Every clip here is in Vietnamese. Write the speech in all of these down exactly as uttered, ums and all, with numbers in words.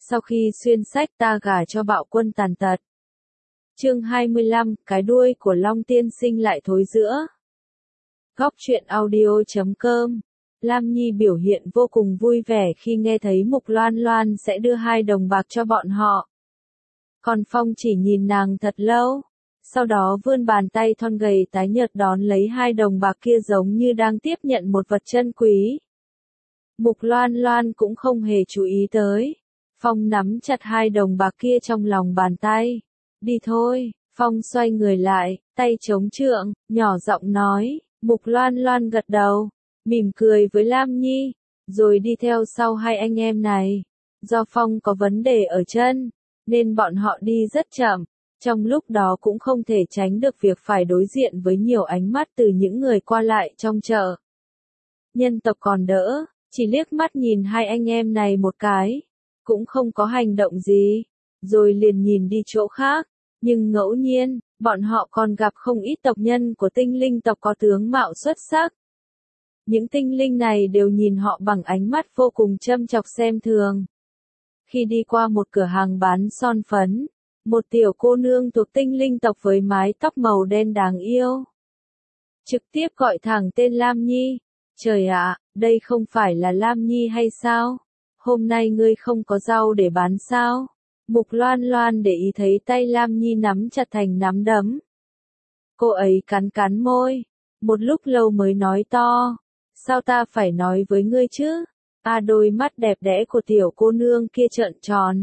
Sau khi xuyên sách ta gả cho bạo quân tàn tật. Chương hai mươi lăm, cái đuôi của Long tiên sinh lại thối giữa. Góc truyện audio chấm com. Lam Nhi biểu hiện vô cùng vui vẻ khi nghe thấy Mục Loan Loan sẽ đưa hai đồng bạc cho bọn họ. Còn Phong chỉ nhìn nàng thật lâu, sau đó vươn bàn tay thon gầy tái nhợt đón lấy hai đồng bạc kia giống như đang tiếp nhận một vật chân quý. Mục Loan Loan cũng không hề chú ý tới. Phong nắm chặt hai đồng bạc kia trong lòng bàn tay. Đi thôi, Phong xoay người lại, tay chống trượng, nhỏ giọng nói. Mục Loan Loan gật đầu, mỉm cười với Lam Nhi, rồi đi theo sau hai anh em này. Do Phong có vấn đề ở chân, nên bọn họ đi rất chậm, trong lúc đó cũng không thể tránh được việc phải đối diện với nhiều ánh mắt từ những người qua lại trong chợ. Nhân tộc còn đỡ, chỉ liếc mắt nhìn hai anh em này một cái, cũng không có hành động gì, rồi liền nhìn đi chỗ khác, nhưng ngẫu nhiên, bọn họ còn gặp không ít tộc nhân của tinh linh tộc có tướng mạo xuất sắc. Những tinh linh này đều nhìn họ bằng ánh mắt vô cùng châm chọc xem thường. Khi đi qua một cửa hàng bán son phấn, một tiểu cô nương thuộc tinh linh tộc với mái tóc màu đen đáng yêu trực tiếp gọi thẳng tên Lam Nhi. Trời ạ, đây không phải là Lam Nhi hay sao? Hôm nay ngươi không có rau để bán sao? Mục Loan Loan để ý thấy tay Lam Nhi nắm chặt thành nắm đấm. Cô ấy cắn cắn môi, một lúc lâu mới nói to. Sao ta phải nói với ngươi chứ? À, đôi mắt đẹp đẽ của tiểu cô nương kia trợn tròn.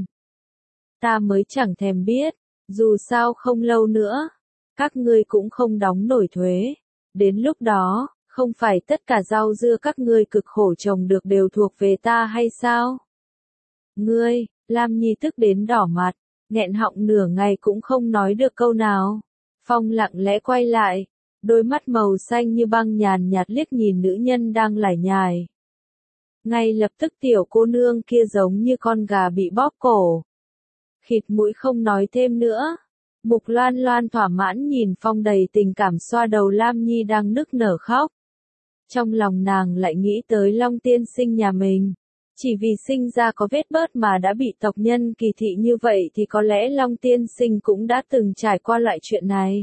Ta mới chẳng thèm biết, dù sao không lâu nữa, các ngươi cũng không đóng nổi thuế. Đến lúc đó, không phải tất cả rau dưa các ngươi cực khổ trồng được đều thuộc về ta hay sao? Ngươi, Lam Nhi tức đến đỏ mặt, nghẹn họng nửa ngày cũng không nói được câu nào. Phong lặng lẽ quay lại, đôi mắt màu xanh như băng nhàn nhạt liếc nhìn nữ nhân đang lải nhải. Ngay lập tức tiểu cô nương kia giống như con gà bị bóp cổ. Khịt mũi không nói thêm nữa. Mục Loan Loan thỏa mãn nhìn Phong đầy tình cảm xoa đầu Lam Nhi đang nức nở khóc. Trong lòng nàng lại nghĩ tới Long tiên sinh nhà mình. Chỉ vì sinh ra có vết bớt mà đã bị tộc nhân kỳ thị như vậy thì có lẽ Long tiên sinh cũng đã từng trải qua loại chuyện này.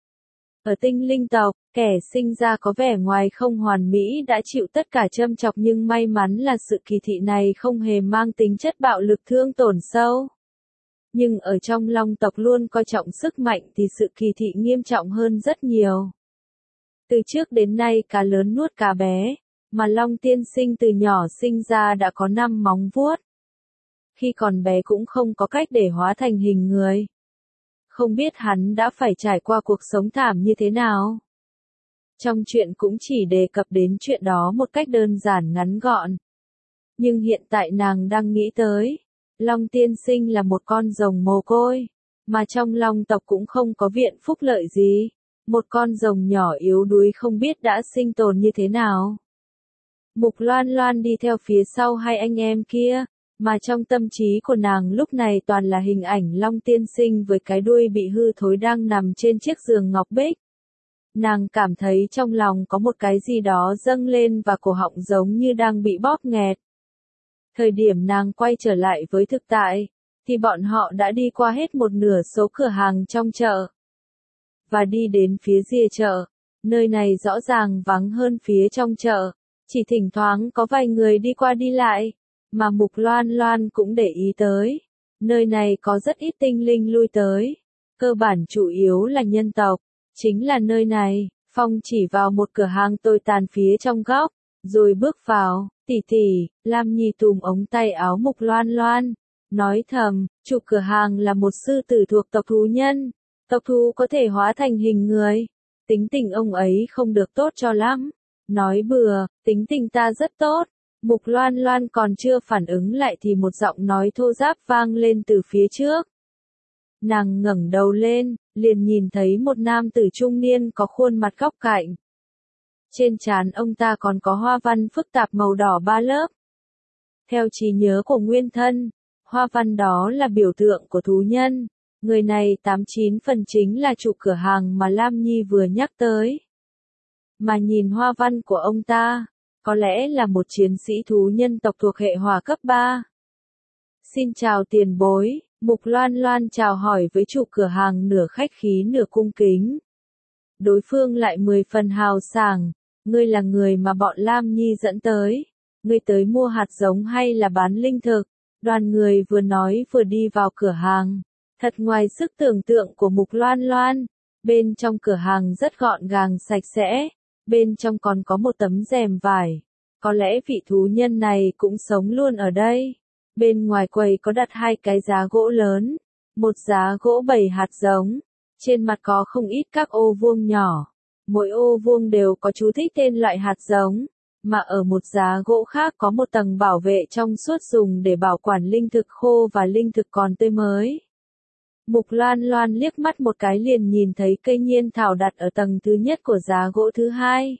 Ở tinh linh tộc, kẻ sinh ra có vẻ ngoài không hoàn mỹ đã chịu tất cả châm chọc, nhưng may mắn là sự kỳ thị này không hề mang tính chất bạo lực thương tổn sâu. Nhưng ở trong Long tộc luôn coi trọng sức mạnh thì sự kỳ thị nghiêm trọng hơn rất nhiều. Từ trước đến nay cá lớn nuốt cá bé, mà Long tiên sinh từ nhỏ sinh ra đã có năm móng vuốt. Khi còn bé cũng không có cách để hóa thành hình người. Không biết hắn đã phải trải qua cuộc sống thảm như thế nào. Trong truyện cũng chỉ đề cập đến chuyện đó một cách đơn giản ngắn gọn. Nhưng hiện tại nàng đang nghĩ tới, Long tiên sinh là một con rồng mồ côi, mà trong Long tộc cũng không có viện phúc lợi gì. Một con rồng nhỏ yếu đuối không biết đã sinh tồn như thế nào. Mục Loan Loan đi theo phía sau hai anh em kia, mà trong tâm trí của nàng lúc này toàn là hình ảnh Long tiên sinh với cái đuôi bị hư thối đang nằm trên chiếc giường ngọc bích. Nàng cảm thấy trong lòng có một cái gì đó dâng lên và cổ họng giống như đang bị bóp nghẹt. Thời điểm nàng quay trở lại với thực tại, thì bọn họ đã đi qua hết một nửa số cửa hàng trong chợ. Và đi đến phía rìa chợ, nơi này rõ ràng vắng hơn phía trong chợ, chỉ thỉnh thoảng có vài người đi qua đi lại, mà Mục Loan Loan cũng để ý tới. Nơi này có rất ít tinh linh lui tới, cơ bản chủ yếu là nhân tộc, chính là nơi này. Phong chỉ vào một cửa hàng tồi tàn phía trong góc, rồi bước vào. Tỷ tỷ, Lam Nhi túm ống tay áo Mục Loan Loan, nói thầm, chủ cửa hàng là một sư tử thuộc tộc thú nhân. Tộc thú có thể hóa thành hình người. Tính tình ông ấy không được tốt cho lắm. Nói bừa, tính tình ta rất tốt. Mục Loan Loan còn chưa phản ứng lại thì một giọng nói thô ráp vang lên từ phía trước. Nàng ngẩng đầu lên, liền nhìn thấy một nam tử trung niên có khuôn mặt góc cạnh. Trên trán ông ta còn có hoa văn phức tạp màu đỏ ba lớp. Theo trí nhớ của nguyên thân, hoa văn đó là biểu tượng của thú nhân. Người này tám chín phần chính là chủ cửa hàng mà Lam Nhi vừa nhắc tới. Mà nhìn hoa văn của ông ta, có lẽ là một chiến sĩ thú nhân tộc thuộc hệ hỏa cấp ba. Xin chào tiền bối, Mục Loan Loan chào hỏi với chủ cửa hàng nửa khách khí nửa cung kính. Đối phương lại mười phần hào sảng, ngươi là người mà bọn Lam Nhi dẫn tới, ngươi tới mua hạt giống hay là bán linh thực? Đoàn người vừa nói vừa đi vào cửa hàng, thật ngoài sức tưởng tượng của Mục Loan Loan, bên trong cửa hàng rất gọn gàng sạch sẽ, bên trong còn có một tấm rèm vải, có lẽ vị thú nhân này cũng sống luôn ở đây. Bên ngoài quầy có đặt hai cái giá gỗ lớn, một giá gỗ bảy hạt giống, trên mặt có không ít các ô vuông nhỏ, mỗi ô vuông đều có chú thích tên loại hạt giống, mà ở một giá gỗ khác có một tầng bảo vệ trong suốt dùng để bảo quản linh thực khô và linh thực còn tươi mới. Mục Loan Loan liếc mắt một cái liền nhìn thấy cây nhiên thảo đặt ở tầng thứ nhất của giá gỗ thứ hai.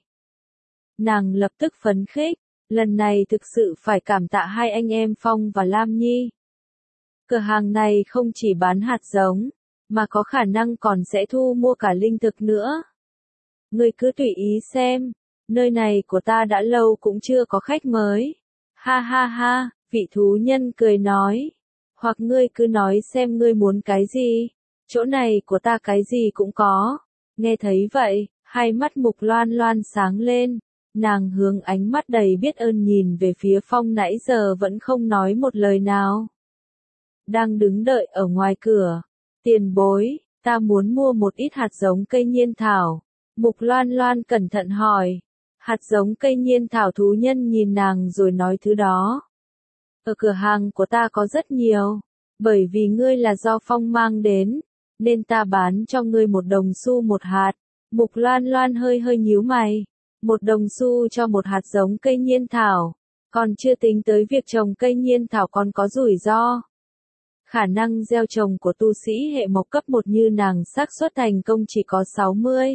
Nàng lập tức phấn khích. Lần này thực sự phải cảm tạ hai anh em Phong và Lam Nhi. Cửa hàng này không chỉ bán hạt giống, mà có khả năng còn sẽ thu mua cả linh thực nữa. Ngươi cứ tùy ý xem, nơi này của ta đã lâu cũng chưa có khách mới. Ha ha ha, vị thú nhân cười nói. Hoặc ngươi cứ nói xem ngươi muốn cái gì, chỗ này của ta cái gì cũng có. Nghe thấy vậy, hai mắt Mục Loan Loan sáng lên. Nàng hướng ánh mắt đầy biết ơn nhìn về phía Phong nãy giờ vẫn không nói một lời nào. Đang đứng đợi ở ngoài cửa. Tiền bối, ta muốn mua một ít hạt giống cây nhiên thảo. Mục Loan Loan cẩn thận hỏi. Hạt giống cây nhiên thảo thú nhân nhìn nàng rồi nói thứ đó. Ở cửa hàng của ta có rất nhiều. Bởi vì ngươi là do Phong mang đến, nên ta bán cho ngươi một đồng xu một hạt. Mục Loan Loan hơi hơi nhíu mày. Một đồng xu cho một hạt giống cây nhiên thảo, còn chưa tính tới việc trồng cây nhiên thảo còn có rủi ro. Khả năng gieo trồng của tu sĩ hệ mộc cấp một như nàng xác suất thành công chỉ có sáu mươi.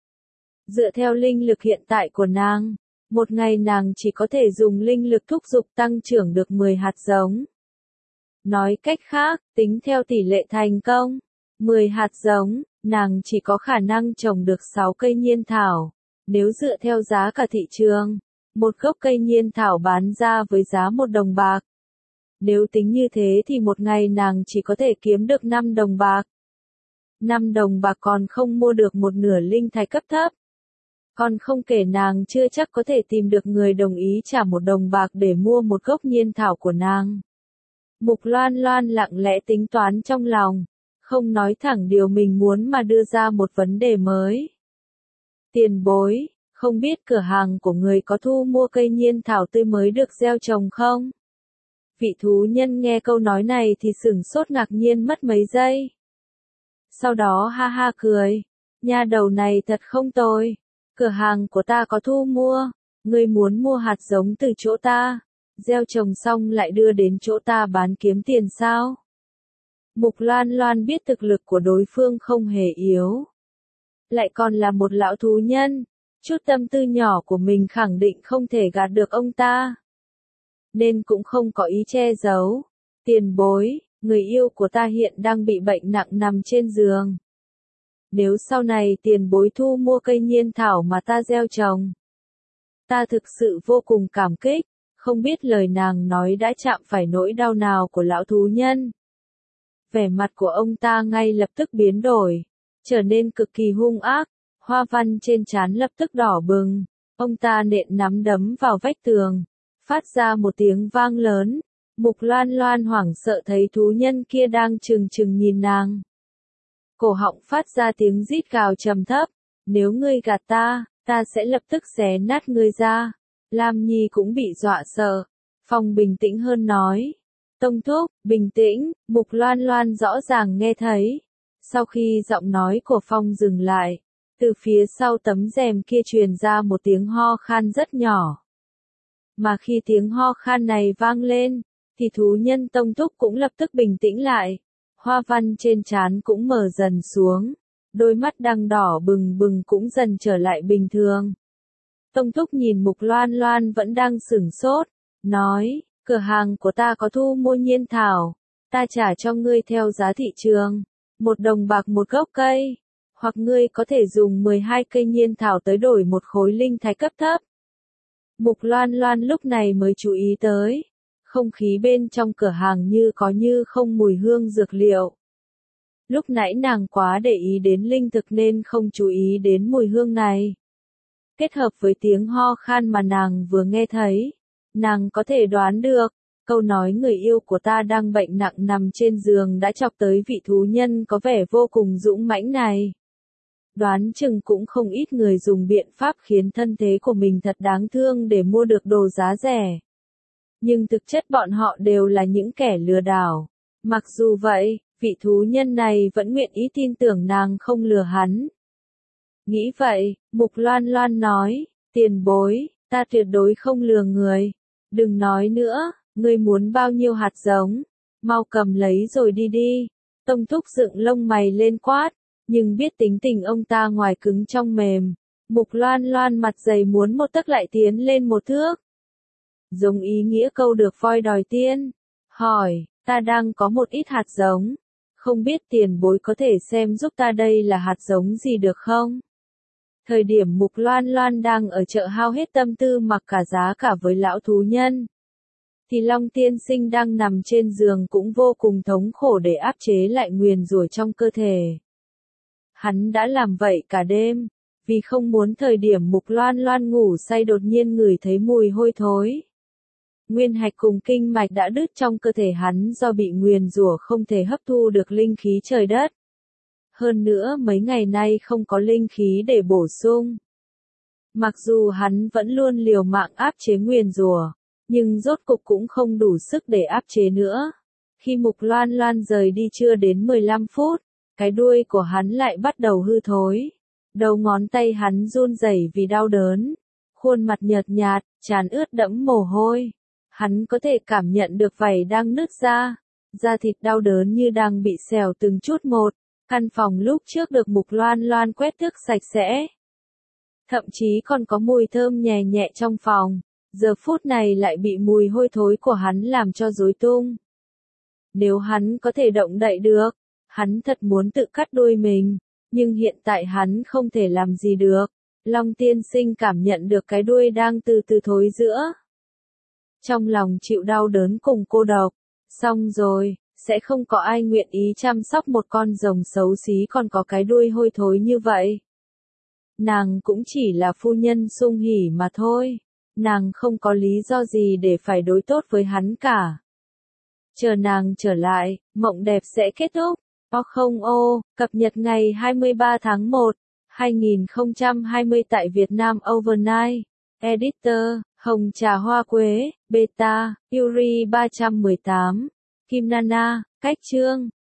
Dựa theo linh lực hiện tại của nàng, một ngày nàng chỉ có thể dùng linh lực thúc giục tăng trưởng được mười hạt giống. Nói cách khác, tính theo tỷ lệ thành công, mười hạt giống, nàng chỉ có khả năng trồng được sáu cây nhiên thảo. Nếu dựa theo giá cả thị trường, một gốc cây nhiên thảo bán ra với giá một đồng bạc. Nếu tính như thế thì một ngày nàng chỉ có thể kiếm được năm đồng bạc. năm đồng bạc còn không mua được một nửa linh thạch cấp thấp. Còn không kể nàng chưa chắc có thể tìm được người đồng ý trả một đồng bạc để mua một gốc nhiên thảo của nàng. Mục Loan Loan lặng lẽ tính toán trong lòng, không nói thẳng điều mình muốn mà đưa ra một vấn đề mới. Tiền bối, không biết cửa hàng của người có thu mua cây nhiên thảo tươi mới được gieo trồng không? Vị thú nhân nghe câu nói này thì sửng sốt ngạc nhiên mất mấy giây. Sau đó ha ha cười, nha đầu này thật không tồi, cửa hàng của ta có thu mua, ngươi muốn mua hạt giống từ chỗ ta, gieo trồng xong lại đưa đến chỗ ta bán kiếm tiền sao? Mục Loan Loan biết thực lực của đối phương không hề yếu. Lại còn là một lão thú nhân, chút tâm tư nhỏ của mình khẳng định không thể gạt được ông ta. Nên cũng không có ý che giấu. Tiền bối, người yêu của ta hiện đang bị bệnh nặng nằm trên giường. Nếu sau này tiền bối thu mua cây nhiên thảo mà ta gieo trồng, ta thực sự vô cùng cảm kích, không biết lời nàng nói đã chạm phải nỗi đau nào của lão thú nhân. Vẻ mặt của ông ta ngay lập tức biến đổi, trở nên cực kỳ hung ác, hoa văn trên trán lập tức đỏ bừng, ông ta nện nắm đấm vào vách tường, phát ra một tiếng vang lớn. Mục Loan Loan hoảng sợ thấy thú nhân kia đang trừng trừng nhìn nàng. Cổ họng phát ra tiếng rít gào trầm thấp, nếu ngươi gạt ta, ta sẽ lập tức xé nát ngươi ra. Lam Nhi cũng bị dọa sợ. Phong bình tĩnh hơn nói. Tông thúc, bình tĩnh, Mục Loan Loan rõ ràng nghe thấy. Sau khi giọng nói của Phong dừng lại, từ phía sau tấm rèm kia truyền ra một tiếng ho khan rất nhỏ. Mà khi tiếng ho khan này vang lên, thì thú nhân Tông thúc cũng lập tức bình tĩnh lại. Hoa văn trên trán cũng mở dần xuống, đôi mắt đang đỏ bừng bừng cũng dần trở lại bình thường. Tông thúc nhìn Mục Loan Loan vẫn đang sửng sốt, nói, cửa hàng của ta có thu mua nhiên thảo, ta trả cho ngươi theo giá thị trường, một đồng bạc một gốc cây, hoặc ngươi có thể dùng mười hai cây nhiên thảo tới đổi một khối linh thạch cấp thấp. Mục Loan Loan lúc này mới chú ý tới, Không khí bên trong cửa hàng như có như không mùi hương dược liệu. Lúc nãy nàng quá để ý đến linh thực nên không chú ý đến mùi hương này. Kết hợp với tiếng ho khan mà nàng vừa nghe thấy, nàng có thể đoán được, câu nói người yêu của ta đang bệnh nặng nằm trên giường đã chọc tới vị thú nhân có vẻ vô cùng dũng mãnh này. Đoán chừng cũng không ít người dùng biện pháp khiến thân thế của mình thật đáng thương để mua được đồ giá rẻ. Nhưng thực chất bọn họ đều là những kẻ lừa đảo. Mặc dù vậy, vị thú nhân này vẫn nguyện ý tin tưởng nàng không lừa hắn. Nghĩ vậy, Mục Loan Loan nói, tiền bối, ta tuyệt đối không lừa người. Đừng nói nữa, ngươi muốn bao nhiêu hạt giống, mau cầm lấy rồi đi đi. Tông Thúc dựng lông mày lên quát, nhưng biết tính tình ông ta ngoài cứng trong mềm. Mục Loan Loan mặt dày muốn một tấc lại tiến lên một thước. Dùng ý nghĩa câu được voi đòi tiên, hỏi, ta đang có một ít hạt giống, không biết tiền bối có thể xem giúp ta đây là hạt giống gì được không? Thời điểm Mục Loan Loan đang ở chợ hao hết tâm tư mặc cả giá cả với lão thú nhân, thì Long Tiên Sinh đang nằm trên giường cũng vô cùng thống khổ để áp chế lại nguyền rủa trong cơ thể. Hắn đã làm vậy cả đêm, vì không muốn thời điểm Mục Loan Loan ngủ say đột nhiên ngửi thấy mùi hôi thối. Nguyên hạch cùng kinh mạch đã đứt trong cơ thể hắn do bị nguyền rủa không thể hấp thu được linh khí trời đất. Hơn nữa mấy ngày nay không có linh khí để bổ sung. Mặc dù hắn vẫn luôn liều mạng áp chế nguyền rủa, nhưng rốt cục cũng không đủ sức để áp chế nữa. Khi Mục Loan Loan rời đi chưa đến mười lăm phút, cái đuôi của hắn lại bắt đầu hư thối. Đầu ngón tay hắn run rẩy vì đau đớn. Khuôn mặt nhợt nhạt, trán ướt đẫm mồ hôi. Hắn có thể cảm nhận được vảy đang nứt ra. Da thịt đau đớn như đang bị xẻo từng chút một. Căn phòng lúc trước được Mục Loan Loan quét tước sạch sẽ. Thậm chí còn có mùi thơm nhẹ nhẹ trong phòng. Giờ phút này lại bị mùi hôi thối của hắn làm cho rối tung. Nếu hắn có thể động đậy được, hắn thật muốn tự cắt đuôi mình, nhưng hiện tại hắn không thể làm gì được. Long Tiên Sinh cảm nhận được cái đuôi đang từ từ thối rữa. Trong lòng chịu đau đớn cùng cô độc. Xong rồi, sẽ không có ai nguyện ý chăm sóc một con rồng xấu xí còn có cái đuôi hôi thối như vậy. Nàng cũng chỉ là phu nhân Sung Hỉ mà thôi. Nàng không có lý do gì để phải đối tốt với hắn cả. Chờ nàng trở lại, mộng đẹp sẽ kết thúc. O không ô, cập nhật ngày hai mươi ba tháng một, hai nghìn không trăm hai mươi tại Việt Nam Overnight. Editor, Hồng Trà Hoa Quế, Beta, Yuri ba trăm mười tám, Kim Nana, Cách chương.